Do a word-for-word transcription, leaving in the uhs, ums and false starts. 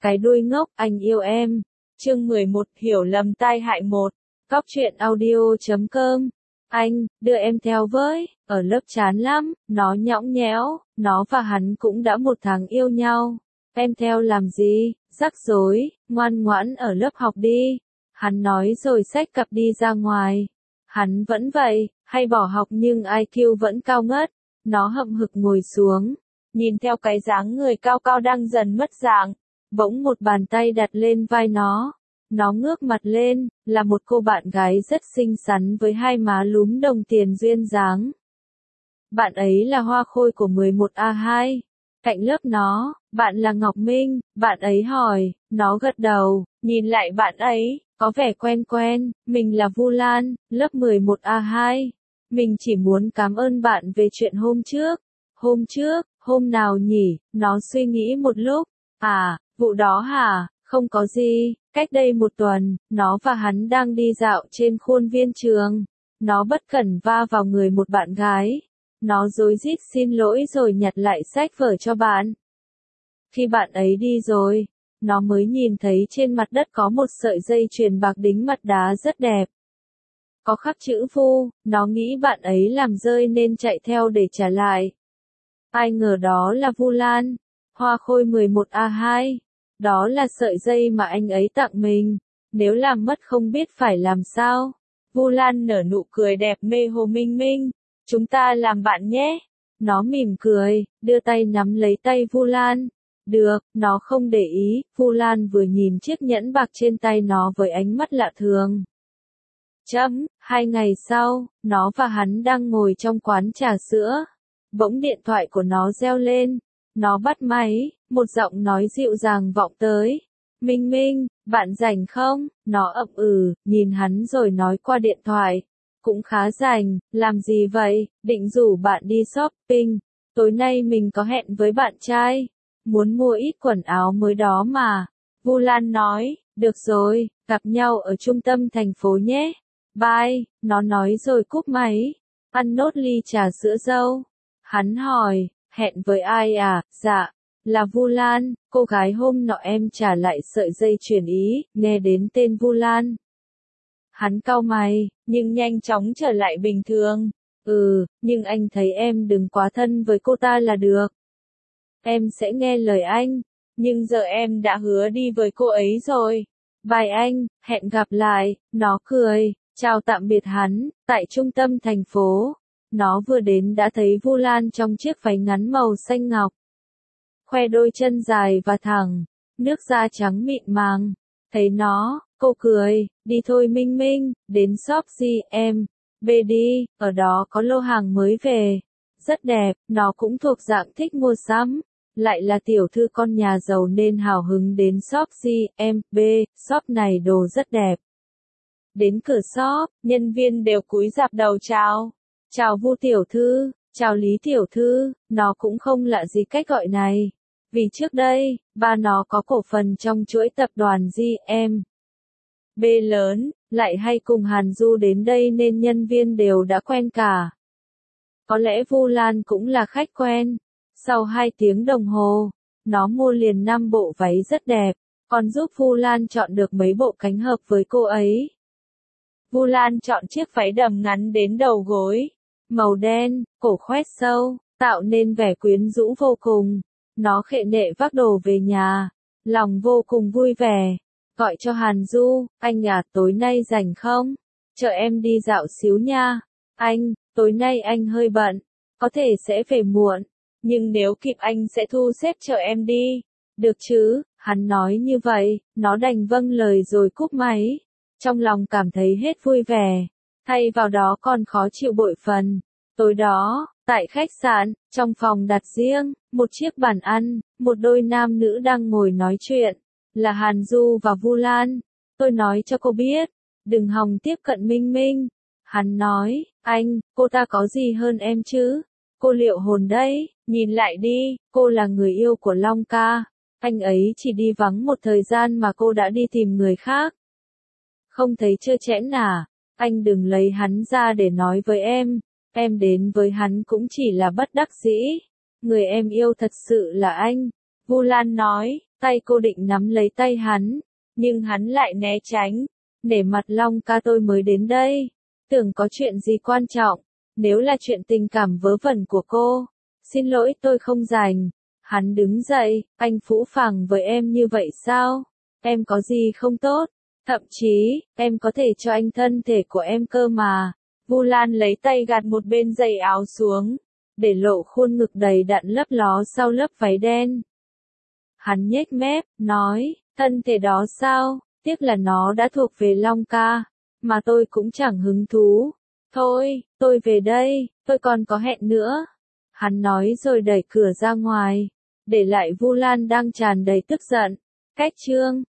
Cái đuôi ngốc, anh yêu em. Chương mười một, hiểu lầm tai hại một. Cóc truyện audio chấm com. Anh, đưa em theo với, ở lớp chán lắm, nó nhõng nhẽo, nó và hắn cũng đã một tháng yêu nhau. Em theo làm gì, rắc rối, ngoan ngoãn ở lớp học đi. Hắn nói rồi xách cặp đi ra ngoài. Hắn vẫn vậy, hay bỏ học nhưng i kiu vẫn cao ngất. Nó hậm hực ngồi xuống, nhìn theo cái dáng người cao cao đang dần mất dạng. Bỗng một bàn tay đặt lên vai nó. Nó ngước mặt lên, là một cô bạn gái rất xinh xắn với hai má lúm đồng tiền duyên dáng. Bạn ấy là Hoa Khôi của mười một A hai. Cạnh lớp nó, bạn là Ngọc Minh, bạn ấy hỏi, nó gật đầu, nhìn lại bạn ấy, có vẻ quen quen, mình là Vu Lan, lớp mười một A hai. Mình chỉ muốn cảm ơn bạn về chuyện hôm trước. Hôm trước, hôm nào nhỉ, nó suy nghĩ một lúc, à, vụ đó hả, không có gì, cách đây một tuần, nó và hắn đang đi dạo trên khuôn viên trường. Nó bất cẩn va vào người một bạn gái. Nó rối rít xin lỗi rồi nhặt lại sách vở cho bạn. Khi bạn ấy đi rồi, nó mới nhìn thấy trên mặt đất có một sợi dây chuyền bạc đính mặt đá rất đẹp. Có khắc chữ Vu, nó nghĩ bạn ấy làm rơi nên chạy theo để trả lại. Ai ngờ đó là Vu Lan, Hoa Khôi mười một A hai. Đó là sợi dây mà anh ấy tặng mình. Nếu làm mất không biết phải làm sao. Vu Lan nở nụ cười đẹp mê Hồ Minh Minh. Chúng ta làm bạn nhé. Nó mỉm cười, đưa tay nắm lấy tay Vu Lan. Được, nó không để ý. Vu Lan vừa nhìn chiếc nhẫn bạc trên tay nó với ánh mắt lạ thường. Chấm, hai ngày sau, nó và hắn đang ngồi trong quán trà sữa. Bỗng điện thoại của nó reo lên. Nó bắt máy, một giọng nói dịu dàng vọng tới. Minh Minh, bạn rảnh không? Nó ậm ừ, nhìn hắn rồi nói qua điện thoại. Cũng khá rảnh, làm gì vậy? Định rủ bạn đi shopping. Tối nay mình có hẹn với bạn trai. Muốn mua ít quần áo mới đó mà. Vu Lan nói, được rồi, gặp nhau ở trung tâm thành phố nhé. Bye, nó nói rồi cúp máy. Ăn nốt ly trà sữa dâu. Hắn hỏi, hẹn với ai à? Dạ, là Vu Lan, cô gái hôm nọ em trả lại sợi dây chuyền ý, nghe đến tên Vu Lan. Hắn cau mày, nhưng nhanh chóng trở lại bình thường. Ừ, nhưng anh thấy em đừng quá thân với cô ta là được. Em sẽ nghe lời anh, nhưng giờ em đã hứa đi với cô ấy rồi. Bye anh, hẹn gặp lại, nó cười, chào tạm biệt hắn, tại trung tâm thành phố. Nó vừa đến đã thấy Vu Lan trong chiếc váy ngắn màu xanh ngọc. Khoe đôi chân dài và thẳng, nước da trắng mịn màng. Thấy nó, cô cười, đi thôi Minh Minh, đến shop gì em, bê đi, ở đó có lô hàng mới về. Rất đẹp, nó cũng thuộc dạng thích mua sắm. Lại là tiểu thư con nhà giàu nên hào hứng đến shop gì em, bê, shop này đồ rất đẹp. Đến cửa shop, nhân viên đều cúi rạp đầu chào. Chào Vu tiểu thư, chào Lý tiểu thư, nó cũng không lạ gì cách gọi này. Vì trước đây, ba nó có cổ phần trong chuỗi tập đoàn giê em bê lớn, lại hay cùng Hàn Du đến đây nên nhân viên đều đã quen cả. Có lẽ Vu Lan cũng là khách quen. Sau hai tiếng đồng hồ, nó mua liền năm bộ váy rất đẹp, còn giúp Vu Lan chọn được mấy bộ cánh hợp với cô ấy. Vu Lan chọn chiếc váy đầm ngắn đến đầu gối, màu đen, cổ khoét sâu, tạo nên vẻ quyến rũ vô cùng. Nó khệ nệ vác đồ về nhà, lòng vô cùng vui vẻ. Gọi cho Hàn Du, anh à, tối nay rảnh không? Chợ em đi dạo xíu nha. Anh, tối nay anh hơi bận, có thể sẽ về muộn, nhưng nếu kịp anh sẽ thu xếp chợ em đi. Được chứ, hắn nói như vậy, nó đành vâng lời rồi cúp máy. Trong lòng cảm thấy hết vui vẻ, thay vào đó còn khó chịu bội phần. Tối đó, tại khách sạn, trong phòng đặt riêng, một chiếc bàn ăn, một đôi nam nữ đang ngồi nói chuyện, là Hàn Du và Vu Lan. Tôi nói cho cô biết, đừng hòng tiếp cận Minh Minh. Hắn nói, anh, cô ta có gì hơn em chứ? Cô liệu hồn đấy, nhìn lại đi, cô là người yêu của Long ca. Anh ấy chỉ đi vắng một thời gian mà cô đã đi tìm người khác. Không thấy trơ trẽn à? Anh đừng lấy hắn ra để nói với em. Em đến với hắn cũng chỉ là bất đắc dĩ. Người em yêu thật sự là anh. Vu Lan nói, tay cô định nắm lấy tay hắn, nhưng hắn lại né tránh. Nể mặt Long ca tôi mới đến đây. Tưởng có chuyện gì quan trọng. Nếu là chuyện tình cảm vớ vẩn của cô, xin lỗi tôi không rành. Hắn đứng dậy, anh phũ phàng với em như vậy sao? Em có gì không tốt? Thậm chí, em có thể cho anh thân thể của em cơ mà. Vu Lan lấy tay gạt một bên dây áo xuống, để lộ khuôn ngực đầy đặn lấp ló sau lớp váy đen. Hắn nhếch mép, nói, thân thể đó sao? Tiếc là nó đã thuộc về Long ca, mà tôi cũng chẳng hứng thú. Thôi, tôi về đây, tôi còn có hẹn nữa. Hắn nói rồi đẩy cửa ra ngoài, để lại Vu Lan đang tràn đầy tức giận. Cách chương